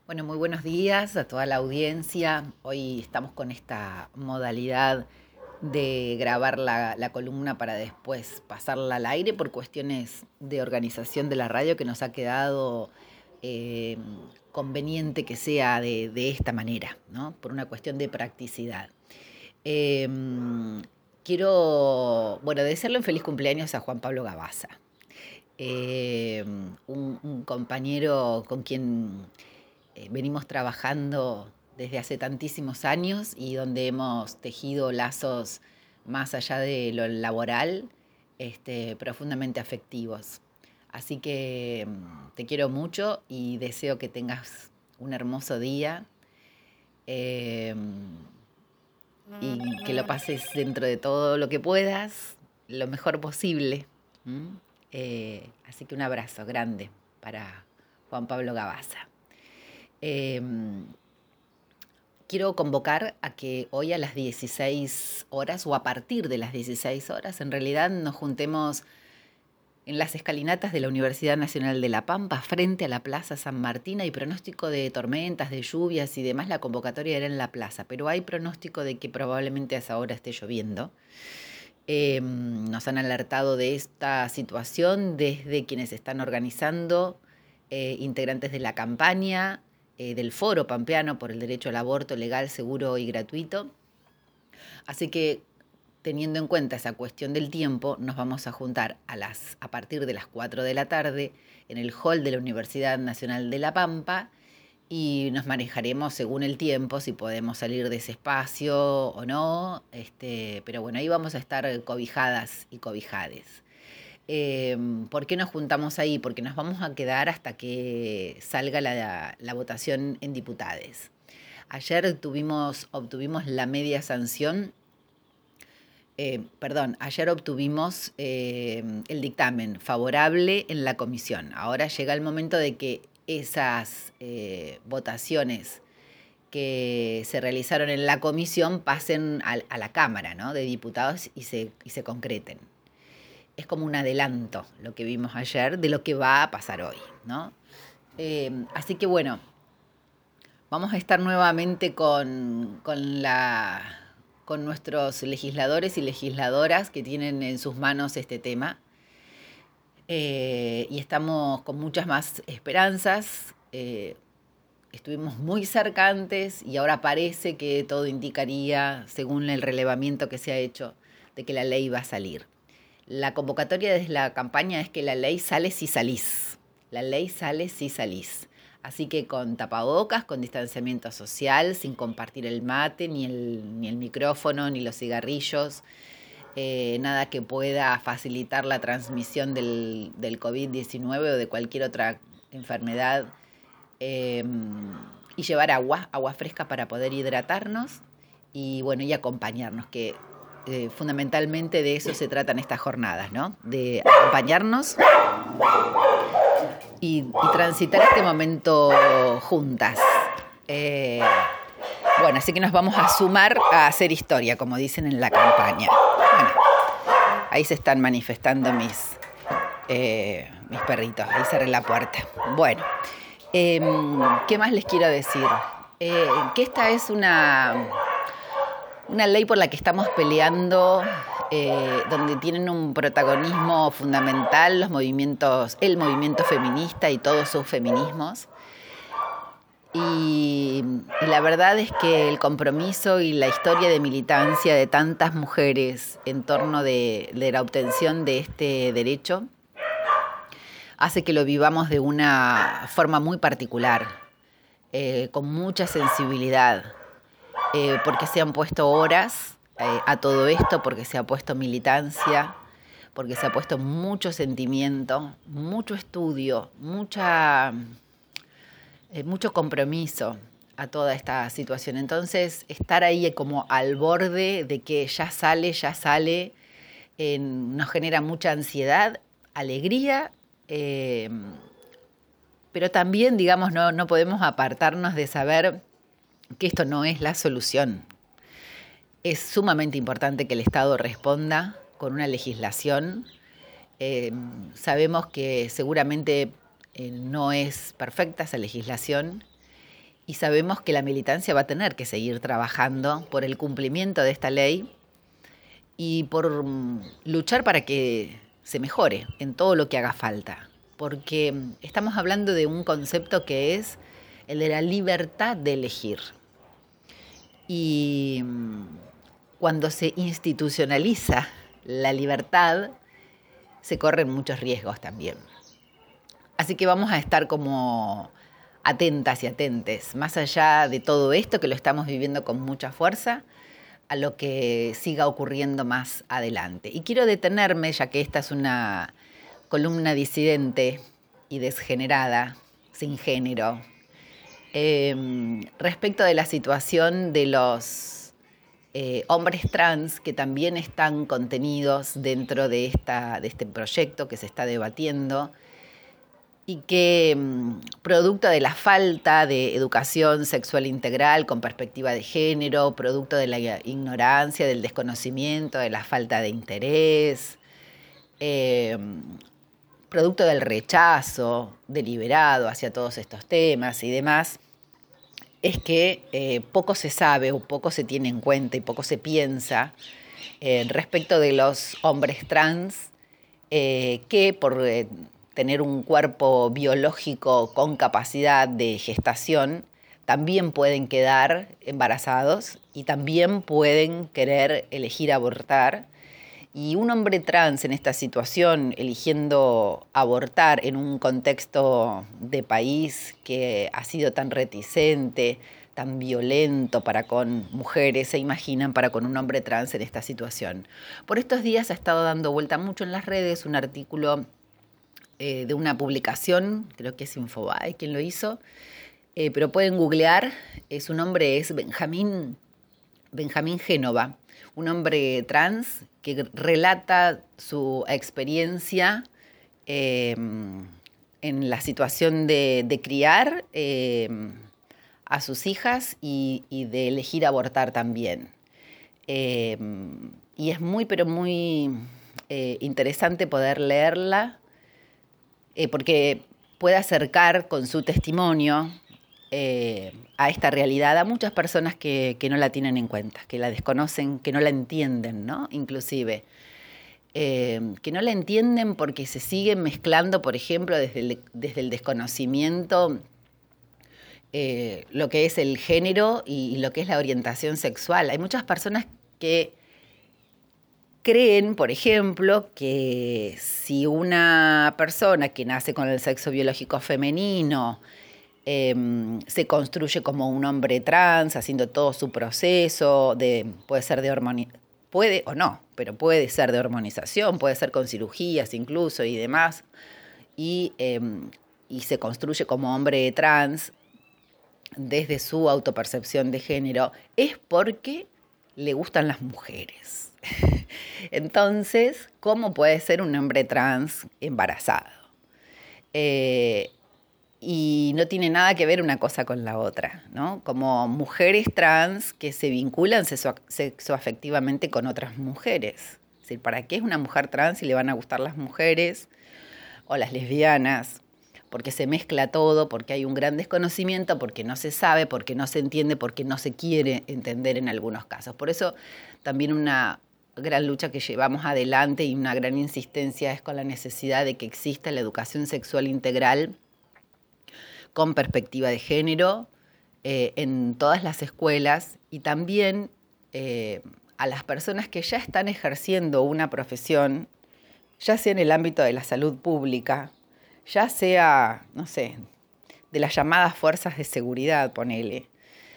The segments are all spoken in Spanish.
Bueno, muy buenos días a toda la audiencia. Hoy estamos con esta modalidad de grabar la columna para después pasarla al aire por cuestiones de organización de la radio que nos ha quedado eh, conveniente que sea de esta manera, ¿no? Por una cuestión de practicidad. Eh, Quiero, bueno, desearle un feliz cumpleaños a Juan Pablo Gavasa, un compañero con quien venimos trabajando desde hace tantísimos años y donde hemos tejido lazos más allá de lo laboral, profundamente afectivos. Así que te quiero mucho y deseo que tengas un hermoso día eh, y que lo pases dentro de todo lo que puedas, lo mejor posible. ¿Mm? Así que un abrazo grande para Juan Pablo Gavasa. Eh, Quiero convocar a que hoy a las 16 horas o a partir de las 16 horas en realidad nos juntemos en las escalinatas de la Universidad Nacional de La Pampa frente a la Plaza San Martín. Hay pronóstico de tormentas, de lluvias y demás. La convocatoria era en la plaza, pero hay pronóstico de que probablemente a esa hora esté lloviendo. Nos han alertado de esta situación desde quienes están organizando, integrantes de la campaña, del Foro Pampeano por el Derecho al Aborto Legal, Seguro y Gratuito. Así que, teniendo en cuenta esa cuestión del tiempo, nos vamos a juntar a partir de las 4 de la tarde en el hall de la Universidad Nacional de La Pampa y nos manejaremos según el tiempo, si podemos salir de ese espacio o no, pero bueno, ahí vamos a estar cobijadas y cobijades. ¿Por qué nos juntamos ahí? Porque nos vamos a quedar hasta que salga la votación en diputades. Ayer obtuvimos la media sanción, ayer obtuvimos el dictamen favorable en la comisión. Ahora llega el momento de que esas votaciones que se realizaron en la comisión pasen a la Cámara, ¿no?, de Diputados y se concreten. Es como un adelanto lo que vimos ayer de lo que va a pasar hoy, ¿no? Así que bueno, vamos a estar nuevamente con nuestros legisladores y legisladoras que tienen en sus manos este tema. Y estamos con muchas más esperanzas. Estuvimos muy cerca antes y ahora parece que todo indicaría, según el relevamiento que se ha hecho, de que la ley va a salir. La convocatoria desde la campaña es que la ley sale si salís. La ley sale si salís. Así que con tapabocas, con distanciamiento social, sin compartir el mate, ni el micrófono, ni los cigarrillos, nada que pueda facilitar la transmisión del COVID-19 o de cualquier otra enfermedad. Y llevar agua fresca para poder hidratarnos y bueno, y acompañarnos, que fundamentalmente de eso se tratan estas jornadas, ¿no? De acompañarnos y transitar este momento juntas. Bueno, así que nos vamos a sumar a hacer historia, como dicen en la campaña. Bueno, ahí se están manifestando mis perritos, ahí cerré la puerta. Bueno, ¿qué más les quiero decir? Que esta es una ley por la que estamos peleando, donde tienen un protagonismo fundamental el movimiento feminista y todos sus feminismos. Y la verdad es que el compromiso y la historia de militancia de tantas mujeres en torno de la obtención de este derecho hace que lo vivamos de una forma muy particular, con mucha sensibilidad. Porque se han puesto horas a todo esto, porque se ha puesto militancia, porque se ha puesto mucho sentimiento, mucho estudio, mucho compromiso a toda esta situación. Entonces, estar ahí como al borde de que ya sale, nos genera mucha ansiedad, alegría, pero también, digamos, no podemos apartarnos de saber que esto no es la solución. Es sumamente importante que el Estado responda con una legislación. Sabemos que seguramente no es perfecta esa legislación Y sabemos que la militancia va a tener que seguir trabajando por el cumplimiento de esta ley y por luchar para que se mejore en todo lo que haga falta. Porque estamos hablando de un concepto que es el de la libertad de elegir. Y cuando se institucionaliza la libertad, se corren muchos riesgos también. Así que vamos a estar como atentas y atentes, más allá de todo esto que lo estamos viviendo con mucha fuerza, a lo que siga ocurriendo más adelante. Y quiero detenerme, ya que esta es una columna disidente y desgenerada, sin género, respecto de la situación de los hombres trans que también están contenidos dentro de este proyecto que se está debatiendo y que, producto de la falta de educación sexual integral con perspectiva de género, producto de la ignorancia, del desconocimiento, de la falta de interés, producto del rechazo deliberado hacia todos estos temas y demás, es que poco se sabe o poco se tiene en cuenta y poco se piensa respecto de los hombres trans que por tener un cuerpo biológico con capacidad de gestación también pueden quedar embarazados y también pueden querer elegir abortar. Y un hombre trans en esta situación, eligiendo abortar en un contexto de país que ha sido tan reticente, tan violento para con mujeres, se imaginan para con un hombre trans en esta situación. Por estos días ha estado dando vuelta mucho en las redes un artículo de una publicación, creo que es Infobae quien lo hizo, pero pueden googlear, su nombre es Benjamín Génova, un hombre trans que relata su experiencia en la situación de criar a sus hijas y de elegir abortar también. Y es muy, pero muy interesante poder leerla porque puede acercar con su testimonio a esta realidad a muchas personas que no la tienen en cuenta, que la desconocen, que no la entienden, ¿no? Inclusive. Que no la entienden porque se siguen mezclando, por ejemplo, desde el desconocimiento, lo que es el género y lo que es la orientación sexual. Hay muchas personas que creen, por ejemplo, que si una persona que nace con el sexo biológico femenino se construye como un hombre trans, haciendo todo su proceso, puede o no, pero puede ser de hormonización, puede ser con cirugías incluso y demás, y se construye como hombre trans desde su autopercepción de género, es porque le gustan las mujeres. Entonces, ¿cómo puede ser un hombre trans embarazado? Y no tiene nada que ver una cosa con la otra, ¿no? Como mujeres trans que se vinculan sexoafectivamente con otras mujeres. Es decir, ¿para qué es una mujer trans si le van a gustar las mujeres o las lesbianas? Porque se mezcla todo, porque hay un gran desconocimiento, porque no se sabe, porque no se entiende, porque no se quiere entender en algunos casos. Por eso también una gran lucha que llevamos adelante y una gran insistencia es con la necesidad de que exista la educación sexual integral con perspectiva de género en todas las escuelas y también a las personas que ya están ejerciendo una profesión, ya sea en el ámbito de la salud pública, ya sea, no sé, de las llamadas fuerzas de seguridad, ponele,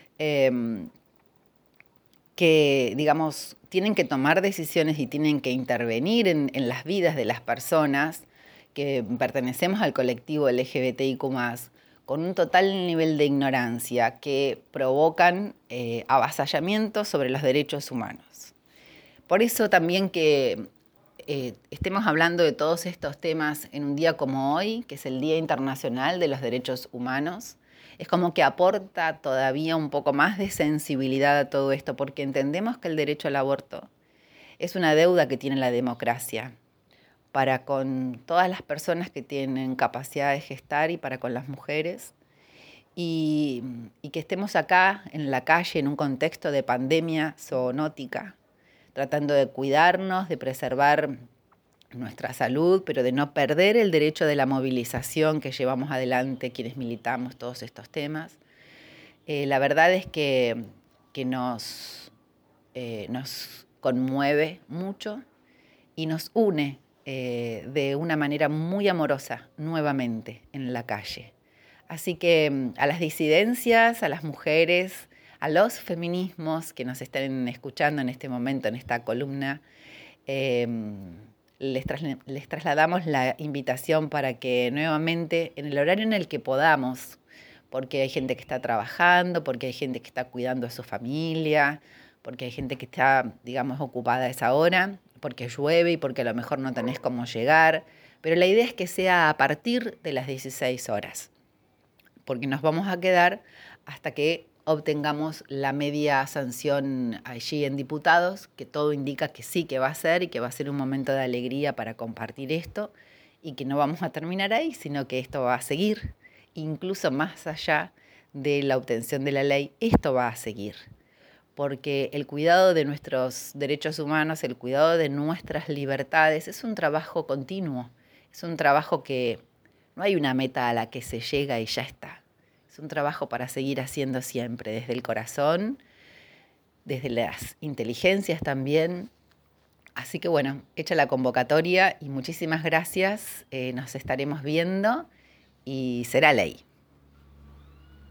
que, digamos, tienen que tomar decisiones y tienen que intervenir en las vidas de las personas que pertenecemos al colectivo LGBTIQ+, con un total nivel de ignorancia que provocan avasallamientos sobre los derechos humanos. Por eso también que estemos hablando de todos estos temas en un día como hoy, que es el Día Internacional de los Derechos Humanos, es como que aporta todavía un poco más de sensibilidad a todo esto, porque entendemos que el derecho al aborto es una deuda que tiene la democracia para con todas las personas que tienen capacidad de gestar y para con las mujeres. y, y que estemos acá en la calle en un contexto de pandemia zoonótica, tratando de cuidarnos, de preservar nuestra salud, pero de no perder el derecho de la movilización que llevamos adelante quienes militamos todos estos temas. La verdad es que nos conmueve mucho y nos une de una manera muy amorosa nuevamente en la calle. Así que a las disidencias, a las mujeres, a los feminismos que nos estén escuchando en este momento, en esta columna, les trasladamos la invitación para que nuevamente, en el horario en el que podamos, porque hay gente que está trabajando, porque hay gente que está cuidando a su familia, porque hay gente que está, digamos, ocupada a esa hora, porque llueve y porque a lo mejor no tenés cómo llegar, pero la idea es que sea a partir de las 16 horas, porque nos vamos a quedar hasta que obtengamos la media sanción allí en diputados, que todo indica que sí, que va a ser y que va a ser un momento de alegría para compartir esto y que no vamos a terminar ahí, sino que esto va a seguir, incluso más allá de la obtención de la ley, esto va a seguir. Porque el cuidado de nuestros derechos humanos, el cuidado de nuestras libertades es un trabajo continuo, es un trabajo que no hay una meta a la que se llega y ya está. Es un trabajo para seguir haciendo siempre, desde el corazón, desde las inteligencias también. Así que bueno, hecha la convocatoria y muchísimas gracias. Nos estaremos viendo y será ley.